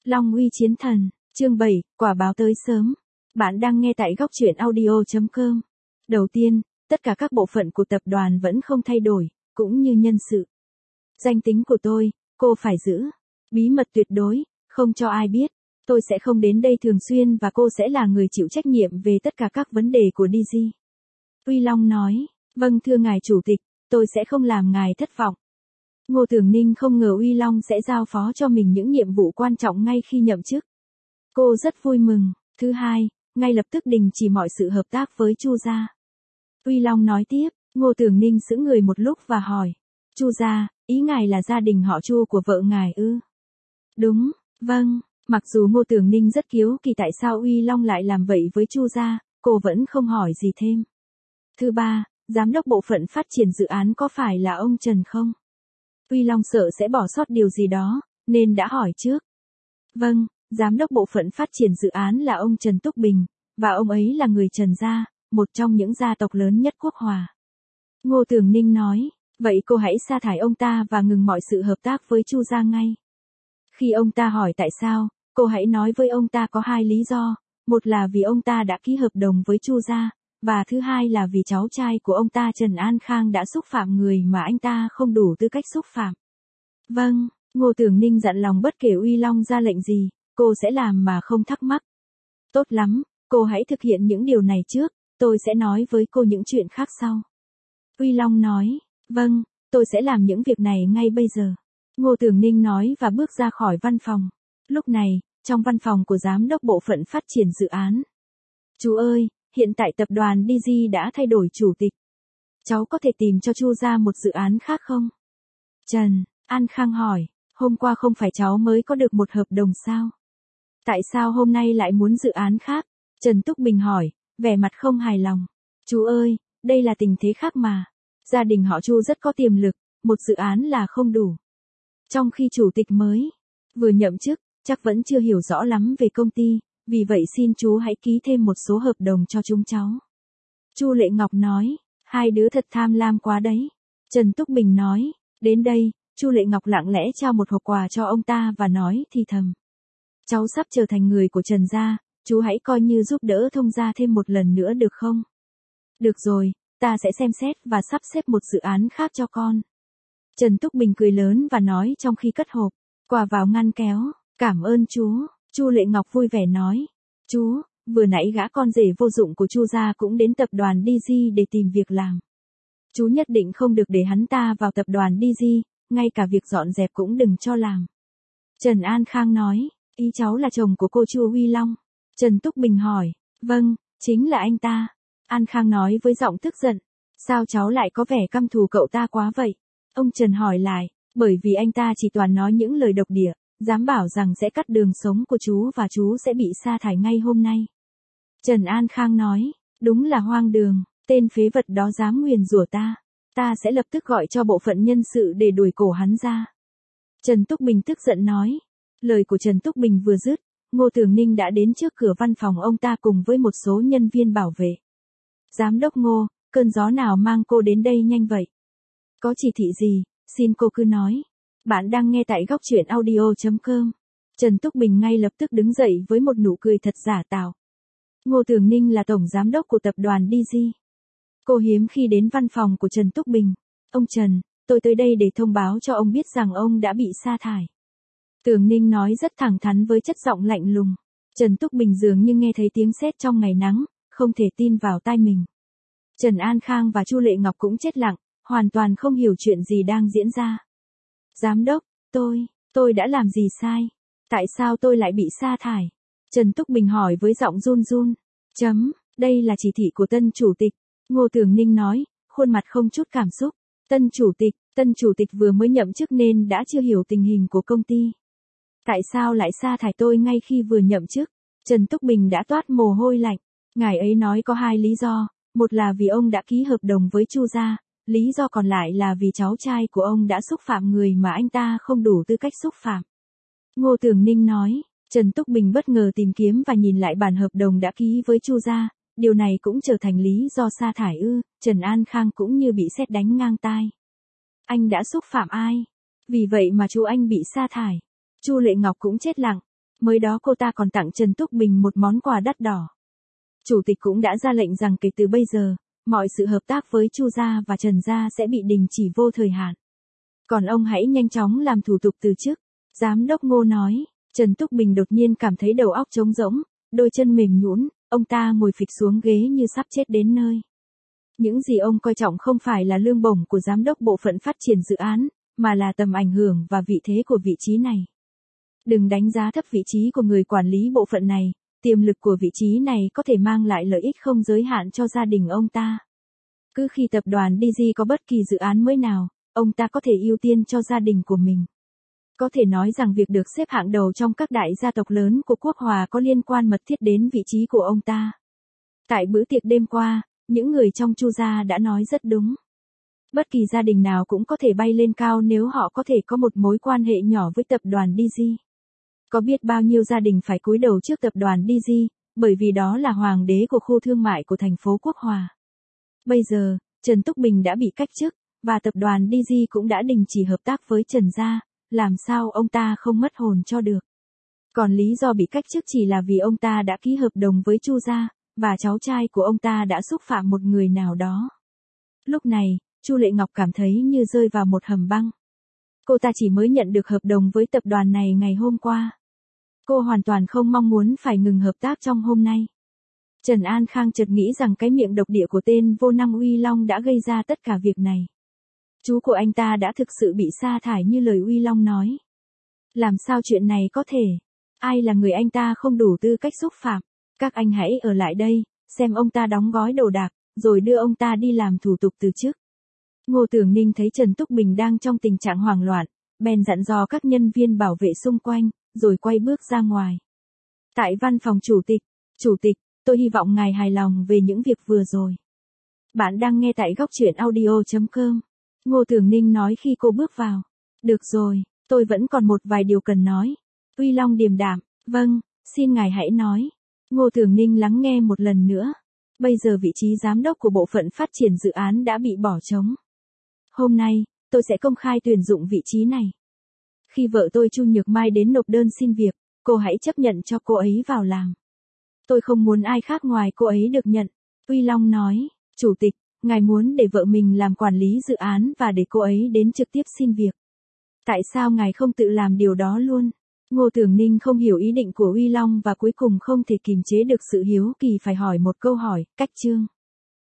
Long uy chiến thần, chương 7, quả báo tới sớm. Bạn đang nghe tại góc truyện audio.com. Đầu tiên, tất cả các bộ phận của tập đoàn vẫn không thay đổi, cũng như nhân sự. Danh tính của tôi, cô phải giữ. Bí mật tuyệt đối, không cho ai biết. Tôi sẽ không đến đây thường xuyên và cô sẽ là người chịu trách nhiệm về tất cả các vấn đề của DG. Uy Long nói, vâng thưa ngài chủ tịch, tôi sẽ không làm ngài thất vọng. Ngô Tường Ninh không ngờ Uy Long sẽ giao phó cho mình những nhiệm vụ quan trọng ngay khi nhậm chức. Cô rất vui mừng. Thứ hai, ngay lập tức đình chỉ mọi sự hợp tác với Chu gia. Uy Long nói tiếp, Ngô Tường Ninh sững người một lúc và hỏi, Chu gia, ý ngài là gia đình họ Chu của vợ ngài ư? Đúng, vâng. Mặc dù Ngô Tường Ninh rất kiếu kỳ tại sao Uy Long lại làm vậy với Chu gia, cô vẫn không hỏi gì thêm. Thứ ba, giám đốc bộ phận phát triển dự án có phải là ông Trần không? Uy Long sợ sẽ bỏ sót điều gì đó, nên đã hỏi trước. Vâng, giám đốc bộ phận phát triển dự án là ông Trần Túc Bình, và ông ấy là người Trần gia, một trong những gia tộc lớn nhất Quốc Hòa. Ngô Tường Ninh nói, vậy cô hãy sa thải ông ta và ngừng mọi sự hợp tác với Chu gia ngay. Khi ông ta hỏi tại sao, cô hãy nói với ông ta có hai lý do, một là vì ông ta đã ký hợp đồng với Chu gia, và thứ hai là vì cháu trai của ông ta Trần An Khang đã xúc phạm người mà anh ta không đủ tư cách xúc phạm. Vâng, Ngô Tường Ninh dặn lòng bất kể Uy Long ra lệnh gì, cô sẽ làm mà không thắc mắc. Tốt lắm, cô hãy thực hiện những điều này trước, tôi sẽ nói với cô những chuyện khác sau. Uy Long nói, vâng, tôi sẽ làm những việc này ngay bây giờ. Ngô Tường Ninh nói và bước ra khỏi văn phòng. Lúc này, trong văn phòng của giám đốc bộ phận phát triển dự án. Chú ơi, hiện tại tập đoàn DG đã thay đổi chủ tịch. Cháu có thể tìm cho Chu gia một dự án khác không? Trần An Khang hỏi, hôm qua không phải cháu mới có được một hợp đồng sao? Tại sao hôm nay lại muốn dự án khác? Trần Túc Bình hỏi, vẻ mặt không hài lòng. Chú ơi, đây là tình thế khác mà. Gia đình họ Chu rất có tiềm lực, một dự án là không đủ. Trong khi chủ tịch mới vừa nhậm chức, chắc vẫn chưa hiểu rõ lắm về công ty, vì vậy xin chú hãy ký thêm một số hợp đồng cho chúng cháu. Chu Lệ Ngọc nói, hai đứa thật tham lam quá đấy. Trần Túc Bình nói, đến đây, Chu Lệ Ngọc lặng lẽ trao một hộp quà cho ông ta và nói thì thầm. Cháu sắp trở thành người của Trần gia, chú hãy coi như giúp đỡ Thông gia thêm một lần nữa được không? Được rồi, ta sẽ xem xét và sắp xếp một dự án khác cho con. Trần Túc Bình cười lớn và nói trong khi cất hộp, quà vào ngăn kéo, cảm ơn chú. Chu Lệ Ngọc vui vẻ nói, chú, vừa nãy gã con rể vô dụng của Chu gia cũng đến tập đoàn DG để tìm việc làm. Chú nhất định không được để hắn ta vào tập đoàn DG, ngay cả việc dọn dẹp cũng đừng cho làm. Trần An Khang nói, ý cháu là chồng của cô Chu Uy Long. Trần Túc Bình hỏi, vâng, chính là anh ta. An Khang nói với giọng tức giận, sao cháu lại có vẻ căm thù cậu ta quá vậy? Ông Trần hỏi lại, bởi vì anh ta chỉ toàn nói những lời độc địa, dám bảo rằng sẽ cắt đường sống của chú và chú sẽ bị sa thải ngay hôm nay. Trần An Khang nói, đúng là hoang đường, tên phế vật đó dám nguyền rủa ta. Ta sẽ lập tức gọi cho bộ phận nhân sự để đuổi cổ hắn ra. Trần Túc Bình tức giận nói. Lời của Trần Túc Bình vừa dứt, Ngô Tường Ninh đã đến trước cửa văn phòng ông ta cùng với một số nhân viên bảo vệ. Giám đốc Ngô, cơn gió nào mang cô đến đây nhanh vậy? Có chỉ thị gì, xin cô cứ nói. Bạn đang nghe tại góc truyện audio.com. Trần Túc Bình ngay lập tức đứng dậy với một nụ cười thật giả tạo. Ngô Tường Ninh là tổng giám đốc của tập đoàn DG. Cô hiếm khi đến văn phòng của Trần Túc Bình. Ông Trần, tôi tới đây để thông báo cho ông biết rằng ông đã bị sa thải. Tường Ninh nói rất thẳng thắn với chất giọng lạnh lùng. Trần Túc Bình dường như nghe thấy tiếng sét trong ngày nắng, không thể tin vào tai mình. Trần An Khang và Chu Lệ Ngọc cũng chết lặng, hoàn toàn không hiểu chuyện gì đang diễn ra. Giám đốc, tôi đã làm gì sai? Tại sao tôi lại bị sa thải? Trần Túc Bình hỏi với giọng run run. Đây là chỉ thị của tân chủ tịch. Ngô Tường Ninh nói, khuôn mặt không chút cảm xúc. Tân chủ tịch vừa mới nhậm chức nên đã chưa hiểu tình hình của công ty. Tại sao lại sa thải tôi ngay khi vừa nhậm chức? Trần Túc Bình đã toát mồ hôi lạnh. Ngài ấy nói có hai lý do, một là vì ông đã ký hợp đồng với Chu gia, lý do còn lại là vì cháu trai của ông đã xúc phạm người mà anh ta không đủ tư cách xúc phạm. Ngô Tường Ninh nói, Trần Túc Bình bất ngờ tìm kiếm và nhìn lại bản hợp đồng đã ký với Chu gia, điều này cũng trở thành lý do sa thải ư? Trần An Khang cũng như bị sét đánh ngang tai. Anh đã xúc phạm ai? Vì vậy mà chú anh bị sa thải. Chu Lệ Ngọc cũng chết lặng. Mới đó cô ta còn tặng Trần Túc Bình một món quà đắt đỏ. Chủ tịch cũng đã ra lệnh rằng kể từ bây giờ, mọi sự hợp tác với Chu gia và Trần gia sẽ bị đình chỉ vô thời hạn. Còn ông hãy nhanh chóng làm thủ tục từ chức. Giám đốc Ngô nói. Trần Túc Bình đột nhiên cảm thấy đầu óc trống rỗng, đôi chân mềm nhũn, ông ta ngồi phịch xuống ghế như sắp chết đến nơi. Những gì ông coi trọng không phải là lương bổng của giám đốc bộ phận phát triển dự án, mà là tầm ảnh hưởng và vị thế của vị trí này. Đừng đánh giá thấp vị trí của người quản lý bộ phận này, tiềm lực của vị trí này có thể mang lại lợi ích không giới hạn cho gia đình ông ta. Cứ khi tập đoàn DG có bất kỳ dự án mới nào, ông ta có thể ưu tiên cho gia đình của mình. Có thể nói rằng việc được xếp hạng đầu trong các đại gia tộc lớn của Quốc Hòa có liên quan mật thiết đến vị trí của ông ta. Tại bữa tiệc đêm qua, những người trong Chu gia đã nói rất đúng. Bất kỳ gia đình nào cũng có thể bay lên cao nếu họ có thể có một mối quan hệ nhỏ với tập đoàn DG. Có biết bao nhiêu gia đình phải cúi đầu trước tập đoàn DG, bởi vì đó là hoàng đế của khu thương mại của thành phố Quốc Hòa. Bây giờ, Trần Túc Bình đã bị cách chức, và tập đoàn DG cũng đã đình chỉ hợp tác với Trần gia, làm sao ông ta không mất hồn cho được. Còn lý do bị cách chức chỉ là vì ông ta đã ký hợp đồng với Chu gia, và cháu trai của ông ta đã xúc phạm một người nào đó. Lúc này, Chu Lệ Ngọc cảm thấy như rơi vào một hầm băng. Cô ta chỉ mới nhận được hợp đồng với tập đoàn này ngày hôm qua. Cô hoàn toàn không mong muốn phải ngừng hợp tác trong hôm nay. Trần An Khang chợt nghĩ rằng cái miệng độc địa của tên vô năng Uy Long đã gây ra tất cả việc này. Chú của anh ta đã thực sự bị sa thải như lời Uy Long nói. Làm sao chuyện này có thể? Ai là người anh ta không đủ tư cách xúc phạm? Các anh hãy ở lại đây, xem ông ta đóng gói đồ đạc, rồi đưa ông ta đi làm thủ tục từ chức. Ngô Tưởng Ninh thấy Trần Túc Bình đang trong tình trạng hoảng loạn, bèn dặn dò các nhân viên bảo vệ xung quanh, rồi quay bước ra ngoài. Tại văn phòng Chủ tịch, tôi hy vọng ngài hài lòng về những việc vừa rồi. Bạn đang nghe tại góc truyện audio.com. Ngô Tưởng Ninh nói khi cô bước vào. Được rồi, tôi vẫn còn một vài điều cần nói. Uy Long điềm đạm, vâng, xin ngài hãy nói. Ngô Tưởng Ninh lắng nghe một lần nữa. Bây giờ vị trí giám đốc của bộ phận phát triển dự án đã bị bỏ trống. Hôm nay, tôi sẽ công khai tuyển dụng vị trí này. Khi vợ tôi Chu Nhược Mai đến nộp đơn xin việc, cô hãy chấp nhận cho cô ấy vào làm. Tôi không muốn ai khác ngoài cô ấy được nhận. Uy Long nói, Chủ tịch, ngài muốn để vợ mình làm quản lý dự án và để cô ấy đến trực tiếp xin việc. Tại sao ngài không tự làm điều đó luôn? Ngô Tưởng Ninh không hiểu ý định của Uy Long và cuối cùng không thể kìm chế được sự hiếu kỳ phải hỏi một câu hỏi, cách chương.